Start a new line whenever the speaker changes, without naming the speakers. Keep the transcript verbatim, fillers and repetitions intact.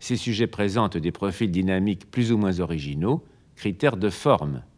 Ces sujets présentent des profils dynamiques plus ou moins originaux, critères de forme.